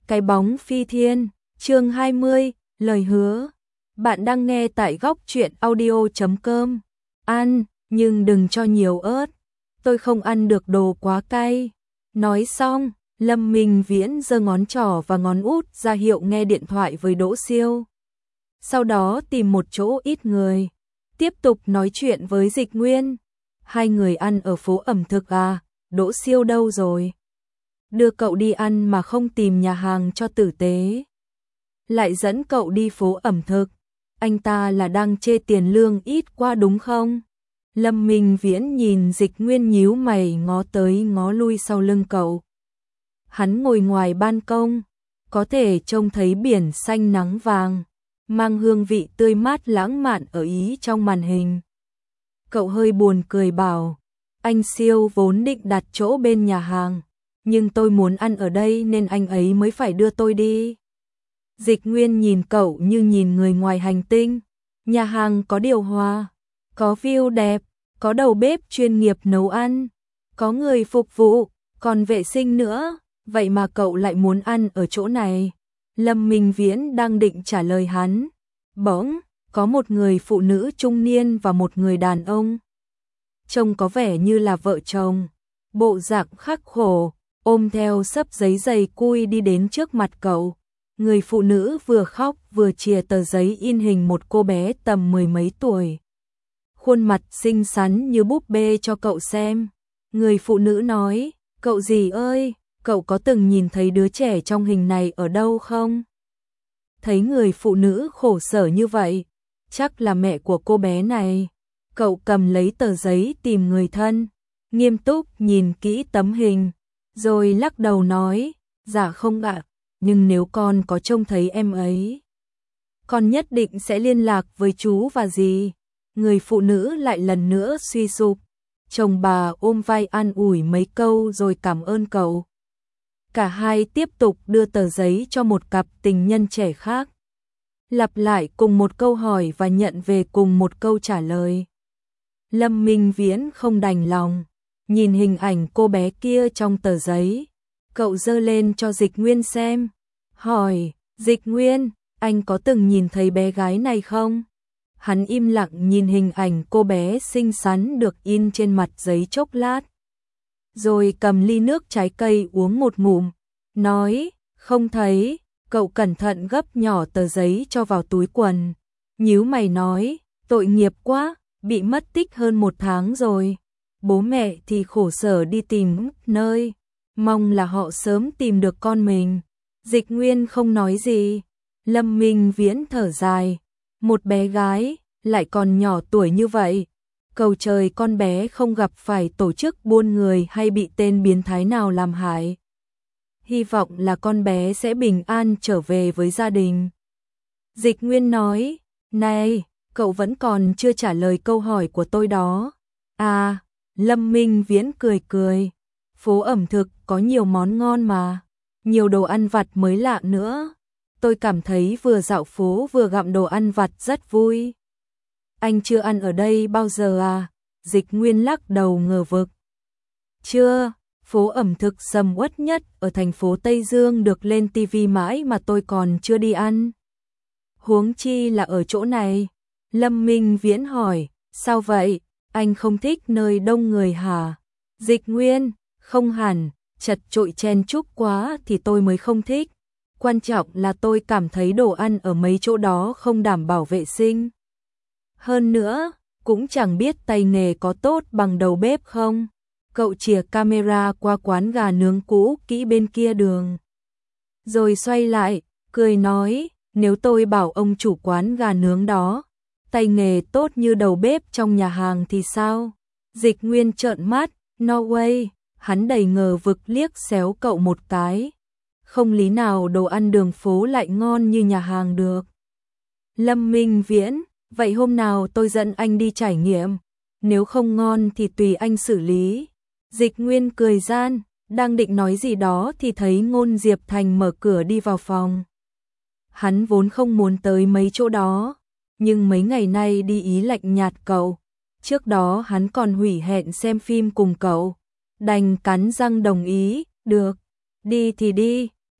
Cái bóng phi thiên, chương 20, lời hứa. Bạn đang nghe tại góc truyện audio.com. Ăn, nhưng đừng cho nhiều ớt. Tôi không ăn được đồ quá cay. Nói xong, Lâm Minh Viễn giơ ngón trỏ và ngón út ra hiệu nghe điện thoại với Đỗ Siêu. Sau đó tìm một chỗ ít người, tiếp tục nói chuyện với Dịch Nguyên. Hai người ăn ở phố ẩm thực à, Đỗ Siêu đâu rồi? Đưa cậu đi ăn mà không tìm nhà hàng cho tử tế. Lại dẫn cậu đi phố ẩm thực. Anh ta là đang chê tiền lương ít quá đúng không? Lâm Minh Viễn nhìn Dịch Nguyên nhíu mày ngó tới ngó lui sau lưng cậu. Hắn ngồi ngoài ban công, có thể trông thấy biển xanh nắng vàng, mang hương vị tươi mát lãng mạn ở Ý trong màn hình. Cậu hơi buồn cười bảo, anh Siêu vốn định đặt chỗ bên nhà hàng, nhưng tôi muốn ăn ở đây nên anh ấy mới phải đưa tôi đi. Dịch Nguyên nhìn cậu như nhìn người ngoài hành tinh. Nhà hàng có điều hòa, có view đẹp, có đầu bếp chuyên nghiệp nấu ăn, có người phục vụ, còn vệ sinh nữa. Vậy mà cậu lại muốn ăn ở chỗ này? Lâm Minh Viễn đang định trả lời hắn. Bỗng, có một người phụ nữ trung niên và một người đàn ông. Trông có vẻ như là vợ chồng. Bộ dạng khắc khổ, ôm theo xấp giấy dày cui đi đến trước mặt cậu. Người phụ nữ vừa khóc vừa chìa tờ giấy in hình một cô bé tầm mười mấy tuổi. Khuôn mặt xinh xắn như búp bê cho cậu xem. Người phụ nữ nói, cậu dì ơi, cậu có từng nhìn thấy đứa trẻ trong hình này ở đâu không? Thấy người phụ nữ khổ sở như vậy, chắc là mẹ của cô bé này. Cậu cầm lấy tờ giấy tìm người thân, nghiêm túc nhìn kỹ tấm hình, rồi lắc đầu nói, dạ không ạ, nhưng nếu con có trông thấy em ấy, con nhất định sẽ liên lạc với chú và dì. Người phụ nữ lại lần nữa suy sụp, chồng bà ôm vai an ủi mấy câu rồi cảm ơn cậu. Cả hai tiếp tục đưa tờ giấy cho một cặp tình nhân trẻ khác. Lặp lại cùng một câu hỏi và nhận về cùng một câu trả lời. Lâm Minh Viễn không đành lòng, nhìn hình ảnh cô bé kia trong tờ giấy. Cậu giơ lên cho Dịch Nguyên xem, hỏi, Dịch Nguyên, anh có từng nhìn thấy bé gái này không? Hắn im lặng nhìn hình ảnh cô bé xinh xắn được in trên mặt giấy chốc lát. Rồi cầm ly nước trái cây uống một ngụm, nói, không thấy. Cậu cẩn thận gấp nhỏ tờ giấy cho vào túi quần, nhíu mày nói, tội nghiệp quá, bị mất tích hơn 1 tháng rồi. Bố mẹ thì khổ sở đi tìm nơi, mong là họ sớm tìm được con mình. Dịch Nguyên không nói gì. Lâm Minh Viễn thở dài, một bé gái, lại còn nhỏ tuổi như vậy. Cầu trời con bé không gặp phải tổ chức buôn người hay bị tên biến thái nào làm hại. Hy vọng là con bé sẽ bình an trở về với gia đình. Dịch Nguyên nói, này, cậu vẫn còn chưa trả lời câu hỏi của tôi đó. À, Lâm Minh Viễn cười cười, phố ẩm thực có nhiều món ngon mà, nhiều đồ ăn vặt mới lạ nữa. Tôi cảm thấy vừa dạo phố vừa gặm đồ ăn vặt rất vui. Anh chưa ăn ở đây bao giờ à? Dịch Nguyên lắc đầu ngờ vực. Chưa, phố ẩm thực sầm uất nhất ở thành phố Tây Dương được lên TV mãi mà tôi còn chưa đi ăn. Huống chi là ở chỗ này. Lâm Minh Viễn hỏi, sao vậy? Anh không thích nơi đông người hả? Dịch Nguyên, không hẳn, chật chội chen chúc quá thì tôi mới không thích. Quan trọng là tôi cảm thấy đồ ăn ở mấy chỗ đó không đảm bảo vệ sinh. Hơn nữa, cũng chẳng biết tay nghề có tốt bằng đầu bếp không. Cậu chìa camera qua quán gà nướng cũ kỹ bên kia đường. Rồi xoay lại, cười nói, nếu tôi bảo ông chủ quán gà nướng đó, tay nghề tốt như đầu bếp trong nhà hàng thì sao? Dịch Nguyên trợn mắt, no way, hắn đầy ngờ vực liếc xéo cậu một cái. Không lý nào đồ ăn đường phố lại ngon như nhà hàng được. Lâm Minh Viễn, vậy hôm nào tôi dẫn anh đi trải nghiệm, nếu không ngon thì tùy anh xử lý. Dịch Nguyên cười gian, đang định nói gì đó thì thấy Ngôn Diệp Thành mở cửa đi vào phòng. Hắn vốn không muốn tới mấy chỗ đó, nhưng mấy ngày nay đi Ý lạnh nhạt cậu. Trước đó hắn còn hủy hẹn xem phim cùng cậu, đành cắn răng đồng ý, được, đi thì đi,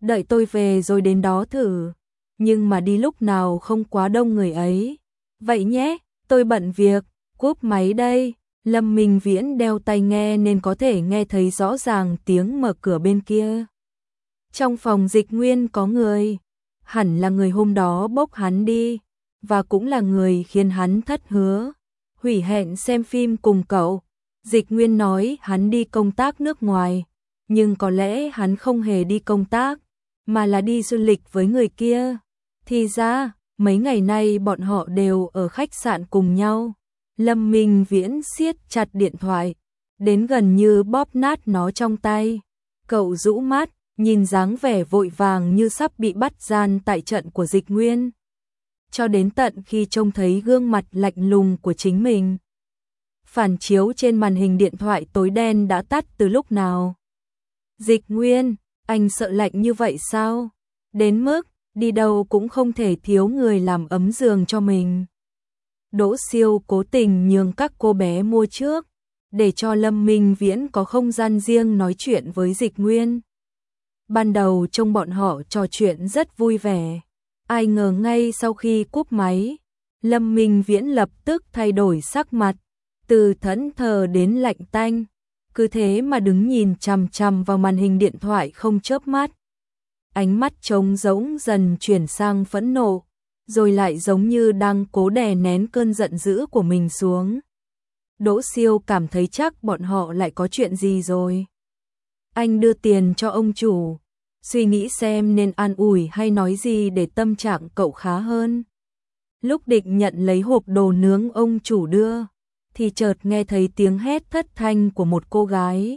đợi tôi về rồi đến đó thử, nhưng mà đi lúc nào không quá đông người ấy. Vậy nhé, tôi bận việc, cúp máy đây. Lâm Minh Viễn đeo tai nghe nên có thể nghe thấy rõ ràng tiếng mở cửa bên kia. Trong phòng Dịch Nguyên có người, hẳn là người hôm đó bốc hắn đi, và cũng là người khiến hắn thất hứa, hủy hẹn xem phim cùng cậu. Dịch Nguyên nói hắn đi công tác nước ngoài, nhưng có lẽ hắn không hề đi công tác, mà là đi du lịch với người kia. Thì ra, mấy ngày nay bọn họ đều ở khách sạn cùng nhau. Lâm Minh Viễn siết chặt điện thoại, đến gần như bóp nát nó trong tay. Cậu rũ mắt, nhìn dáng vẻ vội vàng như sắp bị bắt gian tại trận của Dịch Nguyên. Cho đến tận khi trông thấy gương mặt lạnh lùng của chính mình. Phản chiếu trên màn hình điện thoại tối đen đã tắt từ lúc nào. Dịch Nguyên, anh sợ lạnh như vậy sao? Đến mức, đi đâu cũng không thể thiếu người làm ấm giường cho mình. Đỗ Siêu cố tình nhường các cô bé mua trước, để cho Lâm Minh Viễn có không gian riêng nói chuyện với Dịch Nguyên. Ban đầu trông bọn họ trò chuyện rất vui vẻ, ai ngờ ngay sau khi cúp máy, Lâm Minh Viễn lập tức thay đổi sắc mặt, từ thẫn thờ đến lạnh tanh, cứ thế mà đứng nhìn chằm chằm vào màn hình điện thoại không chớp mắt. Ánh mắt trống rỗng dần chuyển sang phẫn nộ, rồi lại giống như đang cố đè nén cơn giận dữ của mình xuống. Đỗ Siêu cảm thấy chắc bọn họ lại có chuyện gì rồi. Anh đưa tiền cho ông chủ, suy nghĩ xem nên an ủi hay nói gì để tâm trạng cậu khá hơn. Lúc định nhận lấy hộp đồ nướng ông chủ đưa, thì chợt nghe thấy tiếng hét thất thanh của một cô gái.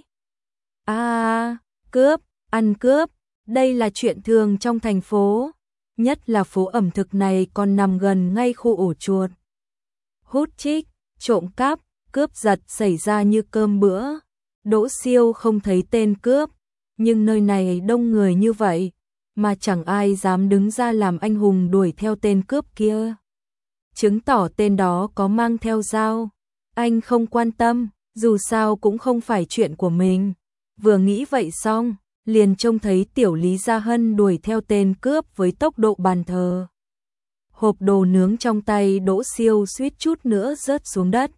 Cướp, ăn cướp, đây là chuyện thường trong thành phố, nhất là phố ẩm thực này còn nằm gần ngay khu ổ chuột. Hút chích, trộm cắp, cướp giật xảy ra như cơm bữa. Đỗ Siêu không thấy tên cướp, nhưng nơi này đông người như vậy, mà chẳng ai dám đứng ra làm anh hùng đuổi theo tên cướp kia. Chứng tỏ tên đó có mang theo dao. Anh không quan tâm, dù sao cũng không phải chuyện của mình. Vừa nghĩ vậy xong, liền trông thấy tiểu Lý Gia Hân đuổi theo tên cướp với tốc độ bàn thờ. Hộp đồ nướng trong tay Đỗ Siêu suýt chút nữa rớt xuống đất.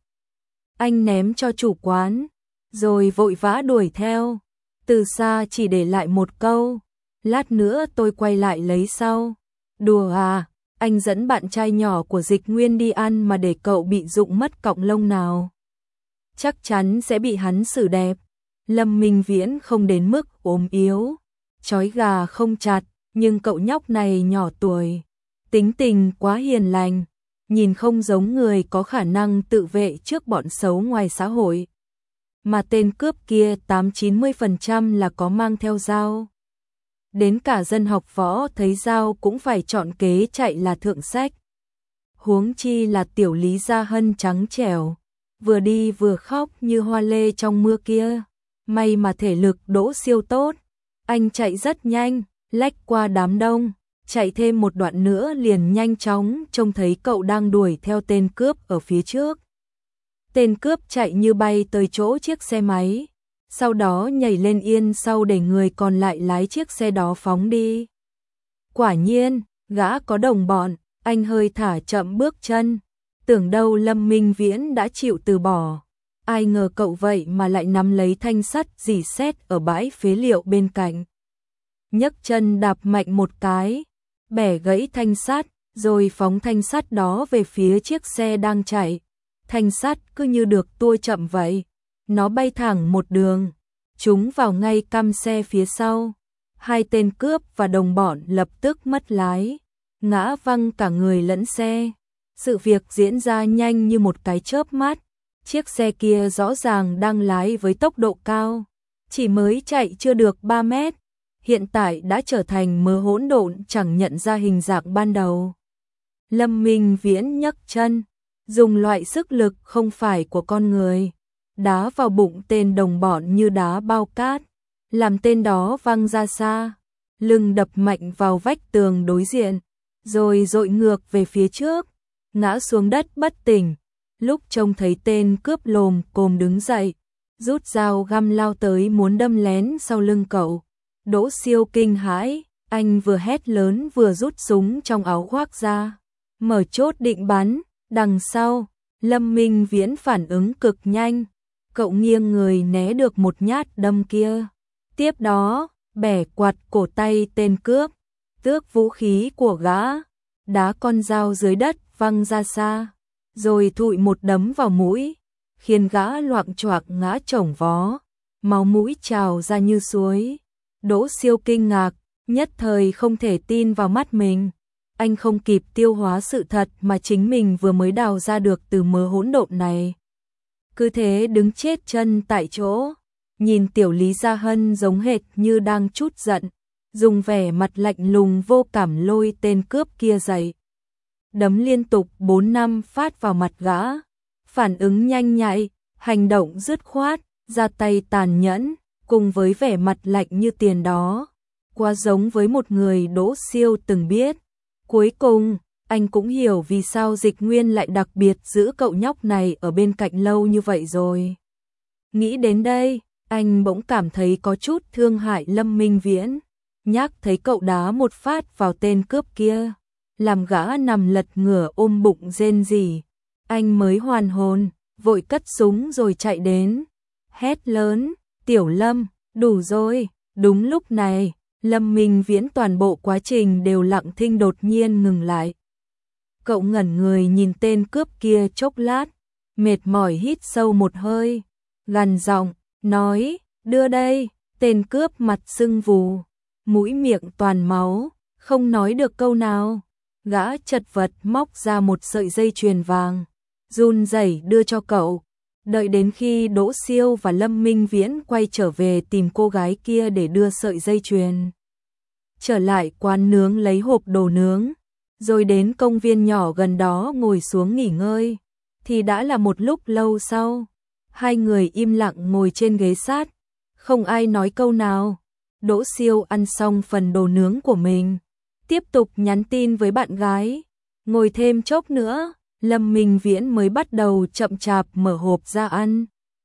Anh ném cho chủ quán, rồi vội vã đuổi theo. Từ xa chỉ để lại một câu, lát nữa tôi quay lại lấy sau. Đùa à, anh dẫn bạn trai nhỏ của Dịch Nguyên đi ăn mà để cậu bị rụng mất cọng lông nào. Chắc chắn sẽ bị hắn xử đẹp. Lâm Minh Viễn không đến mức ốm yếu, trói gà không chặt, nhưng cậu nhóc này nhỏ tuổi, tính tình quá hiền lành, nhìn không giống người có khả năng tự vệ trước bọn xấu ngoài xã hội. Mà tên cướp kia 80-90% là có mang theo dao. Đến cả dân học võ thấy dao cũng phải chọn kế chạy là thượng sách. Huống chi là tiểu Lý Gia Hân trắng trẻo, vừa đi vừa khóc như hoa lê trong mưa kia. May mà thể lực Đỗ Siêu tốt, anh chạy rất nhanh, lách qua đám đông, chạy thêm một đoạn nữa liền nhanh chóng trông thấy cậu đang đuổi theo tên cướp ở phía trước. Tên cướp chạy như bay tới chỗ chiếc xe máy, sau đó nhảy lên yên sau để người còn lại lái chiếc xe đó phóng đi. Quả nhiên, gã có đồng bọn, anh hơi thả chậm bước chân, tưởng đâu Lâm Minh Viễn đã chịu từ bỏ. Ai ngờ cậu vậy mà lại nắm lấy thanh sắt rỉ sét ở bãi phế liệu bên cạnh. Nhấc chân đạp mạnh một cái, bẻ gãy thanh sắt, rồi phóng thanh sắt đó về phía chiếc xe đang chạy. Thanh sắt cứ như được tua chậm vậy, nó bay thẳng một đường, trúng vào ngay căm xe phía sau. Hai tên cướp và đồng bọn lập tức mất lái, ngã văng cả người lẫn xe. Sự việc diễn ra nhanh như một cái chớp mắt. Chiếc xe kia rõ ràng đang lái với tốc độ cao, chỉ mới chạy chưa được 3 mét, hiện tại đã trở thành mớ hỗn độn chẳng nhận ra hình dạng ban đầu. Lâm Minh Viễn nhấc chân, dùng loại sức lực không phải của con người, đá vào bụng tên đồng bọn như đá bao cát, làm tên đó văng ra xa, lưng đập mạnh vào vách tường đối diện, rồi dội ngược về phía trước, ngã xuống đất bất tỉnh. Lúc trông thấy tên cướp lồm cồm đứng dậy, rút dao găm lao tới muốn đâm lén sau lưng cậu, Đỗ Siêu kinh hãi, Anh vừa hét lớn vừa rút súng trong áo khoác ra, mở chốt định bắn. Đằng sau, Lâm Minh Viễn phản ứng cực nhanh, cậu nghiêng người né được một nhát đâm kia. Tiếp đó, bẻ quạt cổ tay tên cướp, tước vũ khí của gã, đá con dao dưới đất văng ra xa, rồi thụi một đấm vào mũi, khiến gã loạng choạng ngã chồng vó, máu mũi trào ra như suối. Đỗ Siêu kinh ngạc, nhất thời không thể tin vào mắt mình. Anh không kịp tiêu hóa sự thật mà chính mình vừa mới đào ra được từ mớ hỗn độn này. Cứ thế đứng chết chân tại chỗ, nhìn tiểu Lý Gia Hân giống hệt như đang trút giận, dùng vẻ mặt lạnh lùng vô cảm lôi tên cướp kia dậy. Đấm liên tục 4-5 phát vào mặt gã, phản ứng nhanh nhạy, hành động dứt khoát, ra tay tàn nhẫn, cùng với vẻ mặt lạnh như tiền đó. Quá giống với một người Đỗ Siêu từng biết. Cuối cùng, anh cũng hiểu vì sao Dịch Nguyên lại đặc biệt giữ cậu nhóc này ở bên cạnh lâu như vậy rồi. Nghĩ đến đây, anh bỗng cảm thấy có chút thương hại Lâm Minh Viễn. Nhắc thấy cậu đá một phát vào tên cướp kia, làm gã nằm lật ngửa ôm bụng rên rỉ. Anh mới hoàn hồn, vội cất súng rồi chạy đến. Hét lớn, Tiểu Lâm, đủ rồi. Đúng lúc này, Lâm Minh Viễn toàn bộ quá trình đều lặng thinh đột nhiên ngừng lại. Cậu ngẩn người nhìn tên cướp kia chốc lát, mệt mỏi hít sâu một hơi, gằn giọng, nói, đưa đây. Tên cướp mặt sưng vù, mũi miệng toàn máu, không nói được câu nào. Gã chật vật móc ra một sợi dây chuyền vàng, run rẩy đưa cho cậu. Đợi đến khi Đỗ Siêu và Lâm Minh Viễn quay trở về tìm cô gái kia để đưa sợi dây chuyền trở lại quán nướng lấy hộp đồ nướng, rồi đến công viên nhỏ gần đó ngồi xuống nghỉ ngơi, thì đã là một lúc lâu sau. Hai người im lặng ngồi trên ghế sát, không ai nói câu nào. Đỗ Siêu ăn xong phần đồ nướng của mình, tiếp tục nhắn tin với bạn gái. Ngồi thêm chốc nữa, Lâm Minh Viễn mới bắt đầu chậm chạp mở hộp ra ăn.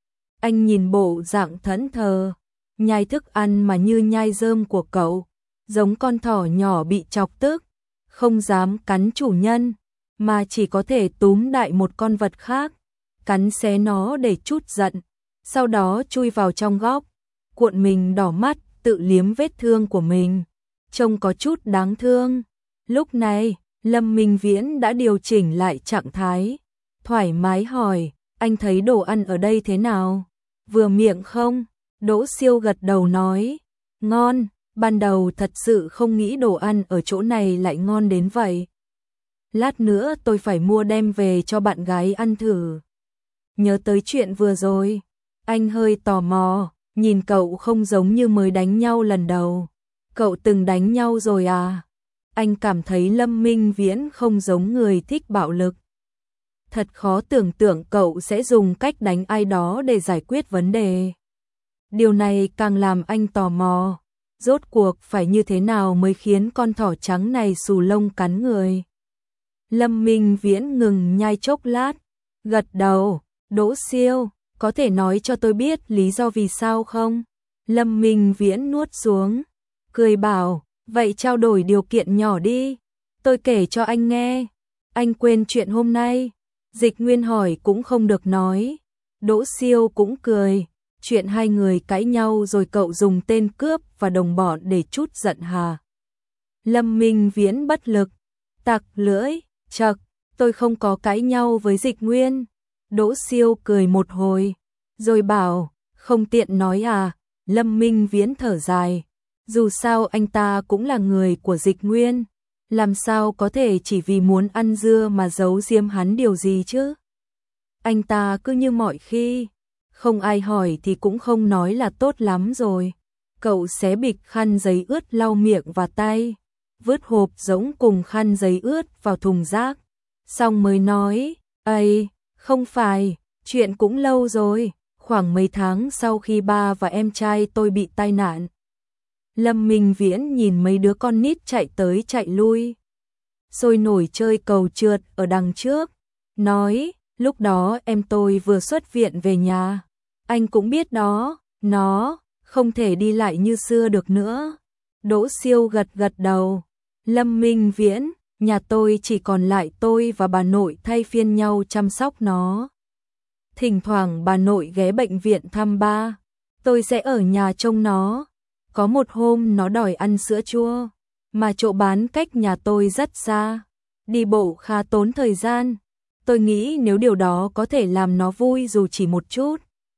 Anh nhìn bộ dạng thẫn thờ, nhai thức ăn mà như nhai rơm của cậu, giống con thỏ nhỏ bị chọc tức, không dám cắn chủ nhân, mà chỉ có thể túm đại một con vật khác, cắn xé nó để trút giận, sau đó chui vào trong góc, cuộn mình đỏ mắt, tự liếm vết thương của mình, trông có chút đáng thương. Lúc này, Lâm Minh Viễn đã điều chỉnh lại trạng thái, thoải mái hỏi, anh thấy đồ ăn ở đây thế nào? Vừa miệng không? Đỗ Siêu gật đầu nói, ngon, ban đầu thật sự không nghĩ đồ ăn ở chỗ này lại ngon đến vậy. Lát nữa tôi phải mua đem về cho bạn gái ăn thử. Nhớ tới chuyện vừa rồi, anh hơi tò mò, nhìn cậu không giống như mới đánh nhau lần đầu. Cậu từng đánh nhau rồi à? Anh cảm thấy Lâm Minh Viễn không giống người thích bạo lực. Thật khó tưởng tượng cậu sẽ dùng cách đánh ai đó để giải quyết vấn đề. Điều này càng làm anh tò mò, rốt cuộc phải như thế nào mới khiến con thỏ trắng này xù lông cắn người. Lâm Minh Viễn ngừng nhai chốc lát, gật đầu, Đỗ Siêu, có thể nói cho tôi biết lý do vì sao không? Lâm Minh Viễn nuốt xuống, cười bảo, vậy trao đổi điều kiện nhỏ đi, tôi kể cho anh nghe. Anh quên chuyện hôm nay? Dịch Nguyên hỏi cũng không được nói. Đỗ Siêu cũng cười, chuyện hai người cãi nhau rồi cậu dùng tên cướp và đồng bọn để trút giận hà? Lâm Minh Viễn bất lực, tặc lưỡi, chậc, tôi không có cãi nhau với Dịch Nguyên. Đỗ Siêu cười một hồi, rồi bảo, không tiện nói à? Lâm Minh Viễn thở dài, dù sao anh ta cũng là người của Dịch Nguyên, làm sao có thể chỉ vì muốn ăn dưa mà giấu giếm hắn điều gì chứ? Anh ta cứ như mọi khi, không ai hỏi thì cũng không nói là tốt lắm rồi. Cậu xé bịch khăn giấy ướt lau miệng và tay, vứt hộp rỗng cùng khăn giấy ướt vào thùng rác, xong mới nói, ây, không phải, chuyện cũng lâu rồi, khoảng mấy tháng sau khi ba và em trai tôi bị tai nạn. Lâm Minh Viễn nhìn mấy đứa con nít chạy tới chạy lui, sôi nổi chơi cầu trượt ở đằng trước, nói, lúc đó em tôi vừa xuất viện về nhà, anh cũng biết đó, nó không thể đi lại như xưa được nữa. Đỗ Siêu gật gật đầu. Lâm Minh Viễn, nhà tôi chỉ còn lại tôi và bà nội thay phiên nhau chăm sóc nó. Thỉnh thoảng bà nội ghé bệnh viện thăm ba, tôi sẽ ở nhà trông nó. Có một hôm nó đòi ăn sữa chua, mà chỗ bán cách nhà tôi rất xa, đi bộ khá tốn thời gian. Tôi nghĩ nếu điều đó có thể làm nó vui dù chỉ một chút,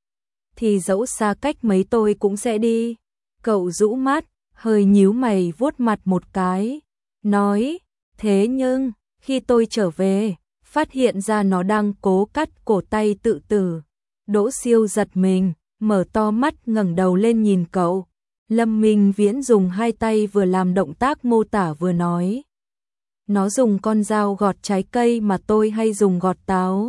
thì dẫu xa cách mấy tôi cũng sẽ đi. Cậu rũ mắt, hơi nhíu mày vuốt mặt một cái, nói, thế nhưng, khi tôi trở về, phát hiện ra nó đang cố cắt cổ tay tự tử. Đỗ Siêu giật mình, mở to mắt ngẩng đầu lên nhìn cậu. Lâm Minh Viễn dùng hai tay vừa làm động tác mô tả vừa nói. Nó dùng con dao gọt trái cây mà tôi hay dùng gọt táo.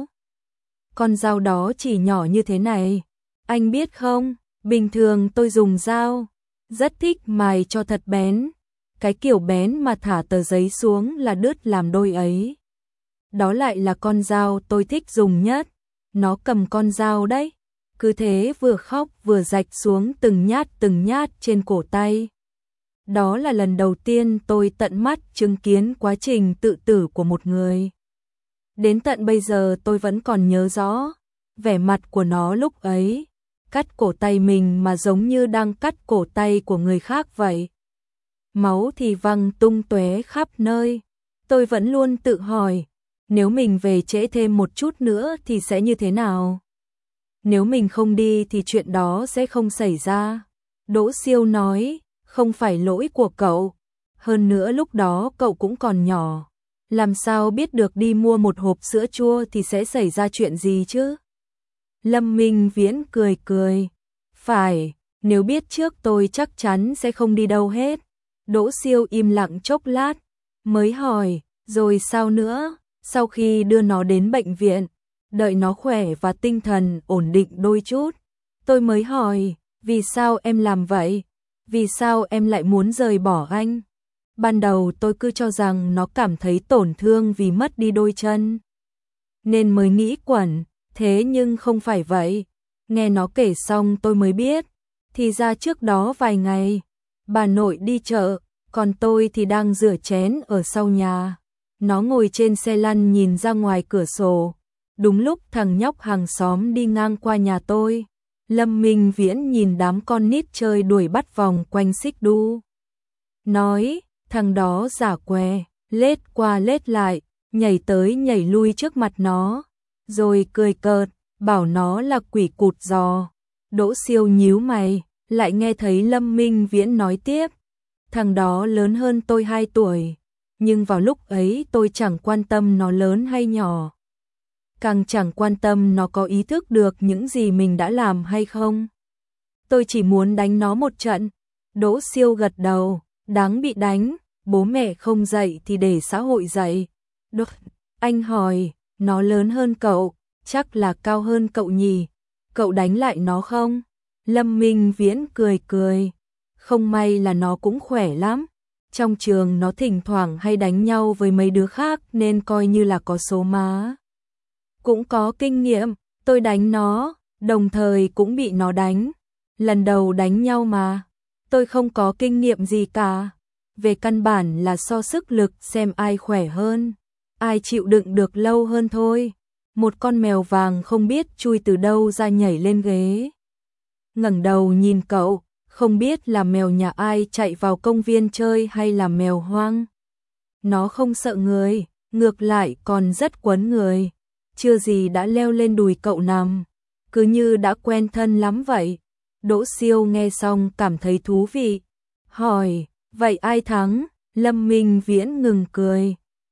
Con dao đó chỉ nhỏ như thế này. Anh biết không, bình thường tôi dùng dao, rất thích mài cho thật bén. Cái kiểu bén mà thả tờ giấy xuống là đứt làm đôi ấy. Đó lại là con dao tôi thích dùng nhất. Nó cầm con dao đấy, cứ thế vừa khóc vừa rạch xuống từng nhát trên cổ tay. Đó là lần đầu tiên tôi tận mắt chứng kiến quá trình tự tử của một người. Đến tận bây giờ tôi vẫn còn nhớ rõ vẻ mặt của nó lúc ấy, cắt cổ tay mình mà giống như đang cắt cổ tay của người khác vậy. Máu thì văng tung tóe khắp nơi. Tôi vẫn luôn tự hỏi, nếu mình về trễ thêm một chút nữa thì sẽ như thế nào? Nếu mình không đi thì chuyện đó sẽ không xảy ra. Đỗ Siêu nói, không phải lỗi của cậu. Hơn nữa lúc đó cậu cũng còn nhỏ. Làm sao biết được đi mua một hộp sữa chua thì sẽ xảy ra chuyện gì chứ? Lâm Minh Viễn cười cười. Phải, nếu biết trước tôi chắc chắn sẽ không đi đâu hết. Đỗ Siêu im lặng chốc lát, mới hỏi, rồi sao nữa? Sau khi đưa nó đến bệnh viện, đợi nó khỏe và tinh thần ổn định đôi chút, tôi mới hỏi, vì sao em làm vậy? Vì sao em lại muốn rời bỏ anh? Ban đầu tôi cứ cho rằng nó cảm thấy tổn thương vì mất đi đôi chân, nên mới nghĩ quẩn, thế nhưng không phải vậy. Nghe nó kể xong tôi mới biết, thì ra trước đó vài ngày, bà nội đi chợ, còn tôi thì đang rửa chén ở sau nhà. Nó ngồi trên xe lăn nhìn ra ngoài cửa sổ. Đúng lúc thằng nhóc hàng xóm đi ngang qua nhà tôi. Lâm Minh Viễn nhìn đám con nít chơi đuổi bắt vòng quanh xích đu. Nói, thằng đó giả què, lết qua lết lại, nhảy tới nhảy lui trước mặt nó. Rồi cười cợt, bảo nó là quỷ cụt giò. Đỗ Siêu nhíu mày, lại nghe thấy Lâm Minh Viễn nói tiếp. Thằng đó lớn hơn tôi 2 tuổi. Nhưng vào lúc ấy tôi chẳng quan tâm nó lớn hay nhỏ. Càng chẳng quan tâm nó có ý thức được những gì mình đã làm hay không. Tôi chỉ muốn đánh nó một trận. Đỗ Siêu gật đầu, đáng bị đánh, bố mẹ không dạy thì để xã hội dạy. Đột, anh hỏi, nó lớn hơn cậu, chắc là cao hơn cậu nhỉ, cậu đánh lại nó không? Lâm Minh Viễn cười cười, không may là nó cũng khỏe lắm. Trong trường nó thỉnh thoảng hay đánh nhau với mấy đứa khác nên coi như là có số má. Cũng có kinh nghiệm, tôi đánh nó, đồng thời cũng bị nó đánh. Lần đầu đánh nhau mà, tôi không có kinh nghiệm gì cả. Về căn bản là so sức lực xem ai khỏe hơn, ai chịu đựng được lâu hơn thôi. Một con mèo vàng không biết chui từ đâu ra nhảy lên ghế. Ngẩng đầu nhìn cậu, không biết là mèo nhà ai chạy vào công viên chơi hay là mèo hoang. Nó không sợ người, ngược lại còn rất quấn người. Chưa gì đã leo lên đùi cậu nằm, cứ như đã quen thân lắm vậy. Đỗ Siêu nghe xong cảm thấy thú vị, hỏi, vậy ai thắng? Lâm Minh Viễn ngừng cười.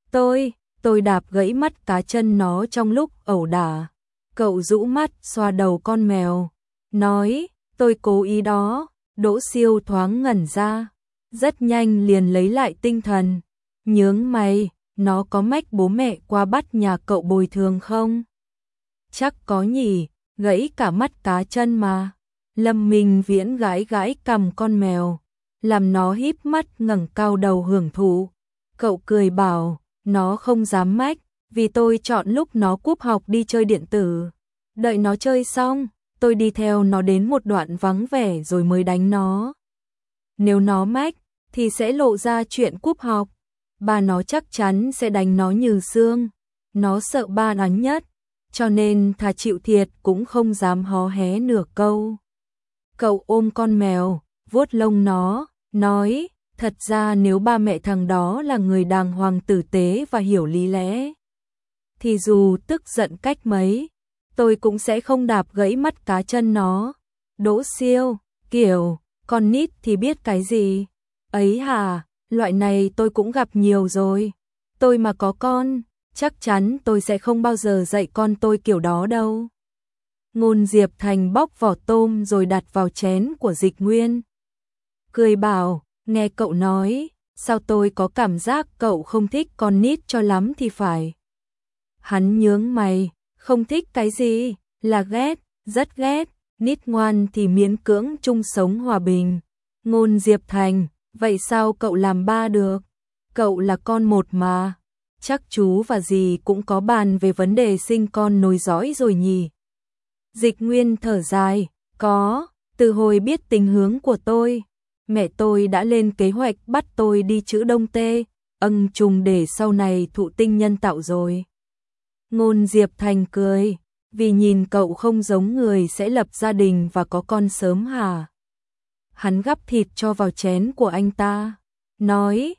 Tôi đạp gãy mắt cá chân nó trong lúc ẩu đả. Cậu rũ mắt xoa đầu con mèo, nói, tôi cố ý đó. Đỗ Siêu thoáng ngẩn ra, rất nhanh liền lấy lại tinh thần, nhướng mày, nó có mách bố mẹ qua bắt nhà cậu bồi thường không? Chắc có nhỉ, gãy cả mắt cá chân mà. Lâm Minh Viễn gãi gãi cằm con mèo, làm nó híp mắt ngẩng cao đầu hưởng thụ. Cậu cười bảo, nó không dám mách, vì tôi chọn lúc nó cúp học đi chơi điện tử. Đợi nó chơi xong, tôi đi theo nó đến một đoạn vắng vẻ rồi mới đánh nó. Nếu nó mách, thì sẽ lộ ra chuyện cúp học. Ba nó chắc chắn sẽ đánh nó như xương. Nó sợ ba đánh nhất, cho nên thà chịu thiệt cũng không dám hó hé nửa câu. Cậu ôm con mèo, vuốt lông nó, nói, thật ra nếu ba mẹ thằng đó là người đàng hoàng tử tế và hiểu lý lẽ, thì dù tức giận cách mấy, tôi cũng sẽ không đạp gãy mắt cá chân nó. Đỗ Siêu, kiểu, con nít thì biết cái gì? Ấy hả, loại này tôi cũng gặp nhiều rồi. Tôi mà có con, chắc chắn tôi sẽ không bao giờ dạy con tôi kiểu đó đâu. Ngôn Diệp Thành bóc vỏ tôm rồi đặt vào chén của Dịch Nguyên. Cười bảo, nghe cậu nói, sao tôi có cảm giác cậu không thích con nít cho lắm thì phải. Hắn nhướng mày, không thích cái gì, là ghét, rất ghét, nít ngoan thì miễn cưỡng chung sống hòa bình. Ngôn Diệp Thành, vậy sao cậu làm ba được? Cậu là con một mà. Chắc chú và dì cũng có bàn về vấn đề sinh con nối dõi rồi nhỉ? Dịch Nguyên thở dài, có, từ hồi biết tình hướng của tôi, mẹ tôi đã lên kế hoạch bắt tôi đi chữ Đông Tê, ân trùng để sau này thụ tinh nhân tạo rồi. Ngôn Diệp Thành cười, vì nhìn cậu không giống người sẽ lập gia đình và có con sớm hả? Hắn gắp thịt cho vào chén của anh ta, nói,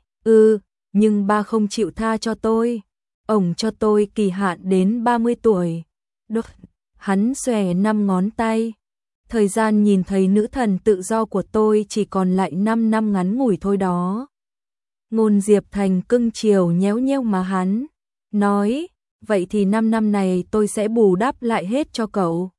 nhưng ba không chịu tha cho tôi, ổng cho tôi kỳ hạn đến 30 tuổi. Được, hắn xòe 5 ngón tay. Thời gian nhìn thấy nữ thần tự do của tôi chỉ còn lại 5 năm ngắn ngủi thôi đó. Ngôn Diệp Thành cưng chiều nhéo nhéo má hắn, nói, vậy thì 5 năm này tôi sẽ bù đắp lại hết cho cậu.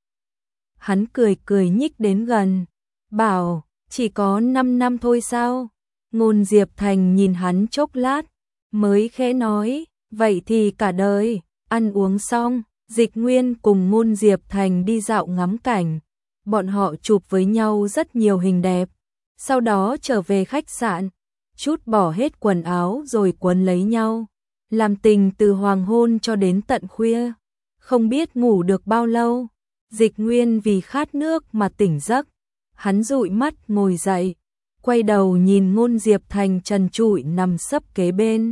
Hắn cười cười nhích đến gần, bảo, chỉ có 5 năm thôi sao? Ngôn Diệp Thành nhìn hắn chốc lát, mới khẽ nói, vậy thì cả đời. Ăn uống xong, Dịch Nguyên cùng Ngôn Diệp Thành đi dạo ngắm cảnh. Bọn họ chụp với nhau rất nhiều hình đẹp. Sau đó trở về khách sạn, chút bỏ hết quần áo rồi quấn lấy nhau. Làm tình từ hoàng hôn cho đến tận khuya. Không biết ngủ được bao lâu. Dịch Nguyên vì khát nước mà tỉnh giấc. Hắn dụi mắt ngồi dậy, quay đầu nhìn Ngôn Diệp Thành trần trụi nằm sấp kế bên.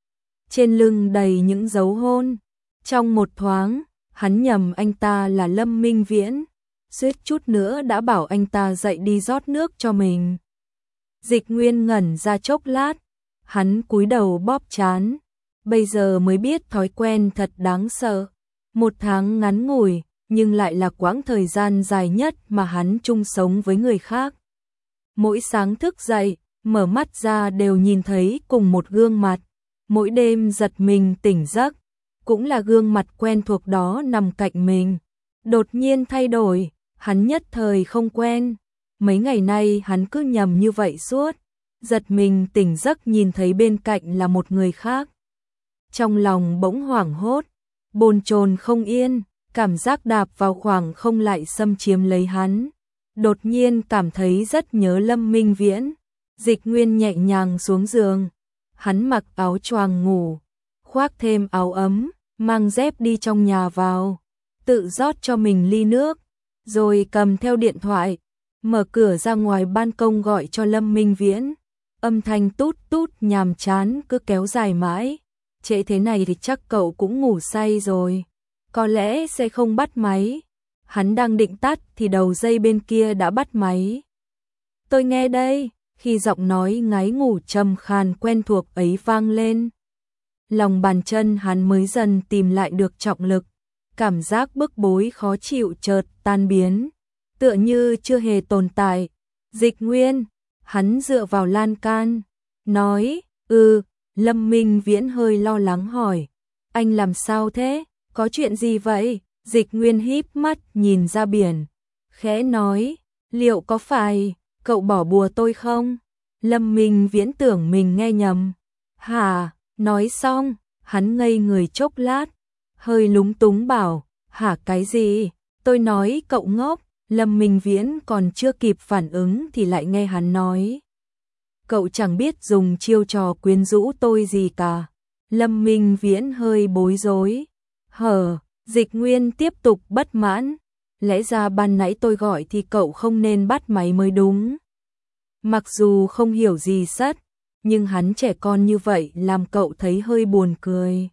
Trên lưng đầy những dấu hôn. Trong một thoáng, hắn nhầm anh ta là Lâm Minh Viễn, suýt chút nữa đã bảo anh ta dậy đi rót nước cho mình. Dịch Nguyên ngẩn ra chốc lát, hắn cúi đầu bóp trán, bây giờ mới biết thói quen thật đáng sợ. 1 tháng ngắn ngủi, nhưng lại là quãng thời gian dài nhất mà hắn chung sống với người khác. Mỗi sáng thức dậy, mở mắt ra đều nhìn thấy cùng một gương mặt, mỗi đêm giật mình tỉnh giấc, cũng là gương mặt quen thuộc đó nằm cạnh mình. Đột nhiên thay đổi, hắn nhất thời không quen, mấy ngày nay hắn cứ nhầm như vậy suốt, giật mình tỉnh giấc nhìn thấy bên cạnh là một người khác. Trong lòng bỗng hoảng hốt, bồn chồn không yên, cảm giác đạp vào khoảng không lại xâm chiếm lấy hắn. Đột nhiên cảm thấy rất nhớ Lâm Minh Viễn. Dịch Nguyên nhẹ nhàng xuống giường, hắn mặc áo choàng ngủ, khoác thêm áo ấm, mang dép đi trong nhà vào, tự rót cho mình ly nước, rồi cầm theo điện thoại, mở cửa ra ngoài ban công gọi cho Lâm Minh Viễn. Âm thanh tút tút nhàm chán cứ kéo dài mãi, trễ thế này thì chắc cậu cũng ngủ say rồi, có lẽ sẽ không bắt máy. Hắn đang định tắt thì đầu dây bên kia đã bắt máy. Tôi nghe đây, khi giọng nói ngáy ngủ trầm khàn quen thuộc ấy vang lên. Lòng bàn chân hắn mới dần tìm lại được trọng lực, cảm giác bức bối khó chịu chợt tan biến, tựa như chưa hề tồn tại. Dịch Nguyên, hắn dựa vào lan can, nói, Lâm Minh Viễn hơi lo lắng hỏi, anh làm sao thế, có chuyện gì vậy? Dịch Nguyên híp mắt nhìn ra biển, khẽ nói, liệu có phải cậu bỏ bùa tôi không? Lâm Minh Viễn tưởng mình nghe nhầm. Hả? Nói xong, hắn ngây người chốc lát, hơi lúng túng bảo, hả cái gì? Tôi nói cậu ngốc. Lâm Minh Viễn còn chưa kịp phản ứng thì lại nghe hắn nói, cậu chẳng biết dùng chiêu trò quyến rũ tôi gì cả. Lâm Minh Viễn hơi bối rối. Dịch Nguyên tiếp tục bất mãn, lẽ ra ban nãy tôi gọi thì cậu không nên bắt máy mới đúng. Mặc dù không hiểu gì sất, nhưng hắn trẻ con như vậy làm cậu thấy hơi buồn cười.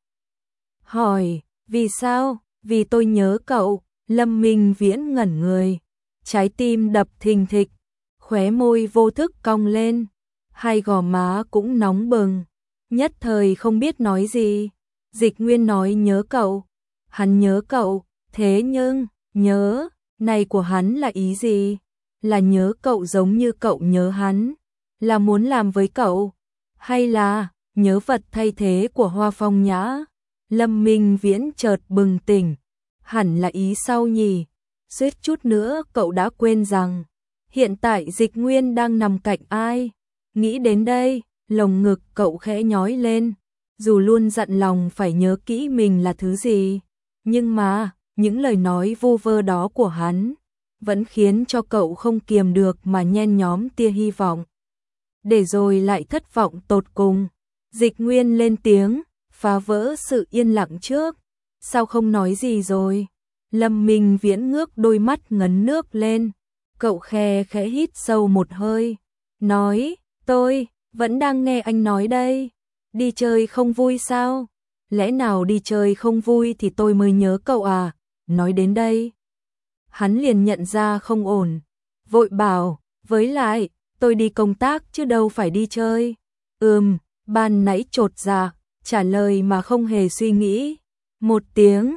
Hỏi, vì sao? Vì tôi nhớ cậu. Lâm Minh Viễn ngẩn người, trái tim đập thình thịch, khóe môi vô thức cong lên, hai gò má cũng nóng bừng, nhất thời không biết nói gì. Dịch Nguyên nói nhớ cậu, hắn nhớ cậu, thế nhưng, nhớ, này của hắn là ý gì? Là nhớ cậu giống như cậu nhớ hắn, là muốn làm với cậu, hay là nhớ vật thay thế của Hoa Phong Nhã? Lâm Minh Viễn chợt bừng tỉnh, hẳn là ý sau nhỉ, suýt chút nữa cậu đã quên rằng hiện tại Dịch Nguyên đang nằm cạnh ai. Nghĩ đến đây, lồng ngực cậu khẽ nhói lên, dù luôn dặn lòng phải nhớ kỹ mình là thứ gì, nhưng mà những lời nói vu vơ đó của hắn vẫn khiến cho cậu không kiềm được mà nhen nhóm tia hy vọng. Để rồi lại thất vọng tột cùng. Dịch Nguyên lên tiếng, phá vỡ sự yên lặng trước. Sao không nói gì rồi? Lâm Minh Viễn ngước đôi mắt ngấn nước lên. Cậu khẽ hít sâu một hơi, nói, tôi vẫn đang nghe anh nói đây. Đi chơi không vui sao? Lẽ nào đi chơi không vui thì tôi mới nhớ cậu à? Nói đến đây, hắn liền nhận ra không ổn, vội bảo, với lại, tôi đi công tác chứ đâu phải đi chơi. Ban nãy chột dạ, trả lời mà không hề suy nghĩ. Một tiếng,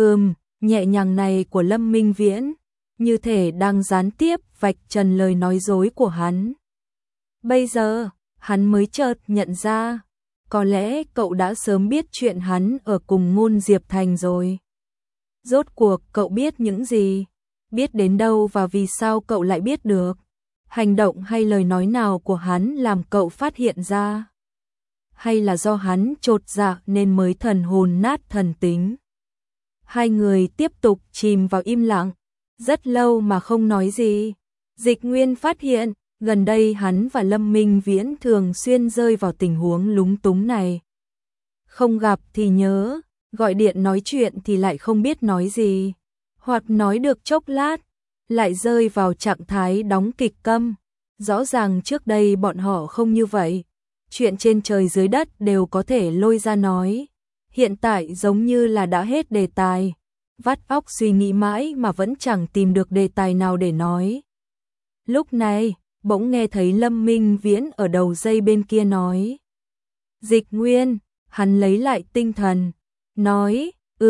nhẹ nhàng này của Lâm Minh Viễn, như thể đang gián tiếp vạch trần lời nói dối của hắn. Bây giờ, hắn mới chợt nhận ra, có lẽ cậu đã sớm biết chuyện hắn ở cùng Ngôn Diệp Thành rồi. Rốt cuộc cậu biết những gì? Biết đến đâu và vì sao cậu lại biết được? Hành động hay lời nói nào của hắn làm cậu phát hiện ra? Hay là do hắn chột dạ nên mới thần hồn nát thần tính? Hai người tiếp tục chìm vào im lặng, rất lâu mà không nói gì. Dịch Nguyên phát hiện, gần đây hắn và Lâm Minh Viễn thường xuyên rơi vào tình huống lúng túng này. Không gặp thì nhớ, gọi điện nói chuyện thì lại không biết nói gì, hoặc nói được chốc lát, lại rơi vào trạng thái đóng kịch câm. Rõ ràng trước đây bọn họ không như vậy, chuyện trên trời dưới đất đều có thể lôi ra nói. Hiện tại giống như là đã hết đề tài, vắt óc suy nghĩ mãi mà vẫn chẳng tìm được đề tài nào để nói. Lúc này, bỗng nghe thấy Lâm Minh Viễn ở đầu dây bên kia nói. Dịch Nguyên, hắn lấy lại tinh thần, nói,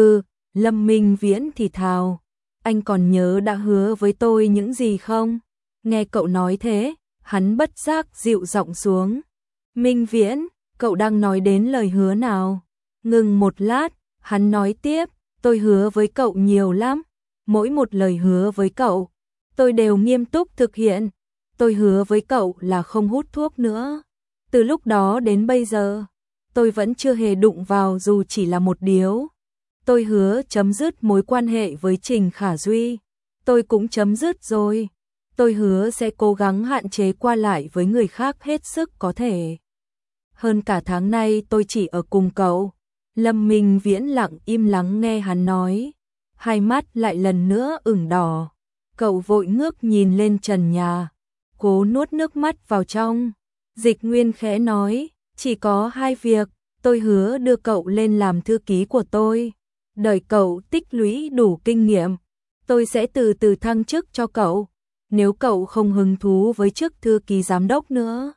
Lâm Minh Viễn thì thào, anh còn nhớ đã hứa với tôi những gì không? Nghe cậu nói thế, hắn bất giác dịu giọng xuống. Minh Viễn, cậu đang nói đến lời hứa nào? Ngừng một lát, hắn nói tiếp, tôi hứa với cậu nhiều lắm, mỗi một lời hứa với cậu, tôi đều nghiêm túc thực hiện. Tôi hứa với cậu là không hút thuốc nữa. Từ lúc đó đến bây giờ, tôi vẫn chưa hề đụng vào dù chỉ là một điếu. Tôi hứa chấm dứt mối quan hệ với Trình Khả Duy. Tôi cũng chấm dứt rồi. Tôi hứa sẽ cố gắng hạn chế qua lại với người khác hết sức có thể. Hơn cả tháng nay tôi chỉ ở cùng cậu. Lâm Minh Viễn lặng im lắng nghe hắn nói. Hai mắt lại lần nữa ửng đỏ. Cậu vội ngước nhìn lên trần nhà, cố nuốt nước mắt vào trong. Dịch Nguyên khẽ nói, chỉ có hai việc, tôi hứa đưa cậu lên làm thư ký của tôi. Đợi cậu tích lũy đủ kinh nghiệm, tôi sẽ từ từ thăng chức cho cậu. Nếu cậu không hứng thú với chức thư ký giám đốc nữa,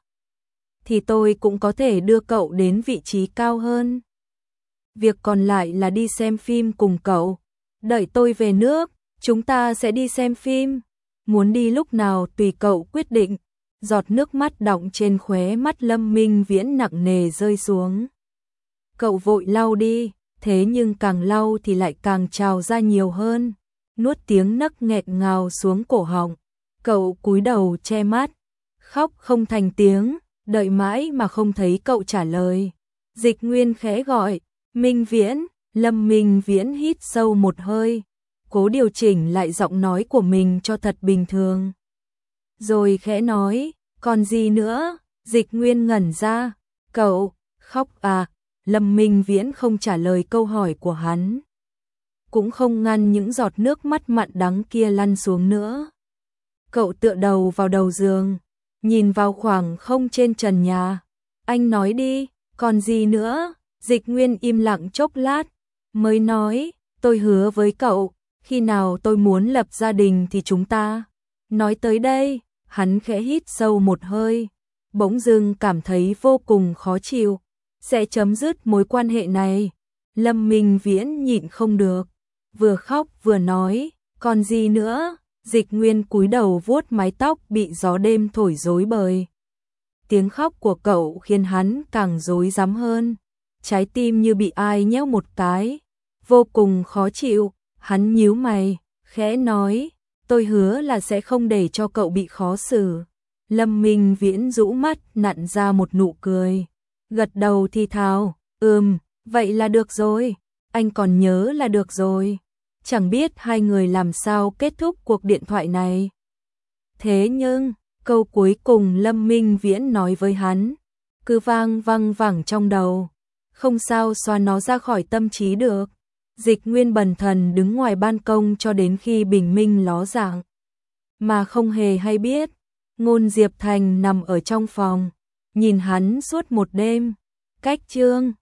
thì tôi cũng có thể đưa cậu đến vị trí cao hơn. Việc còn lại là đi xem phim cùng cậu. Đợi tôi về nước, chúng ta sẽ đi xem phim. Muốn đi lúc nào tùy cậu quyết định. Giọt nước mắt đọng trên khóe mắt Lâm Minh Viễn nặng nề rơi xuống. Cậu vội lau đi, thế nhưng càng lau thì lại càng trào ra nhiều hơn. Nuốt tiếng nấc nghẹn ngào xuống cổ họng. Cậu cúi đầu che mắt, khóc không thành tiếng, đợi mãi mà không thấy cậu trả lời. Dịch Nguyên khẽ gọi, Minh Viễn. Lâm Minh Viễn hít sâu một hơi, cố điều chỉnh lại giọng nói của mình cho thật bình thường. Rồi khẽ nói, còn gì nữa? Dịch Nguyên ngẩn ra, cậu, khóc à? Lâm Minh Viễn không trả lời câu hỏi của hắn, cũng không ngăn những giọt nước mắt mặn đắng kia lăn xuống nữa. Cậu tựa đầu vào đầu giường, nhìn vào khoảng không trên trần nhà. Anh nói đi, còn gì nữa? Dịch Nguyên im lặng chốc lát, mới nói, tôi hứa với cậu, khi nào tôi muốn lập gia đình thì chúng ta. Nói tới đây, hắn khẽ hít sâu một hơi, bỗng dưng cảm thấy vô cùng khó chịu, sẽ chấm dứt mối quan hệ này. Lâm Minh Viễn nhịn không được, vừa khóc vừa nói, còn gì nữa? Dịch Nguyên cúi đầu vuốt mái tóc bị gió đêm thổi rối bời. Tiếng khóc của cậu khiến hắn càng rối rắm hơn, trái tim như bị ai nhéo một cái, vô cùng khó chịu. Hắn nhíu mày, khẽ nói, tôi hứa là sẽ không để cho cậu bị khó xử. Lâm Minh Viễn rũ mắt nặn ra một nụ cười, gật đầu thì thào, vậy là được rồi, anh còn nhớ là được rồi. Chẳng biết hai người làm sao kết thúc cuộc điện thoại này. Thế nhưng, câu cuối cùng Lâm Minh Viễn nói với hắn, cứ vang văng vẳng trong đầu, không sao xóa nó ra khỏi tâm trí được. Dịch Nguyên bần thần đứng ngoài ban công cho đến khi bình minh ló dạng, mà không hề hay biết, Ngôn Diệp Thành nằm ở trong phòng, nhìn hắn suốt một đêm. Cách chương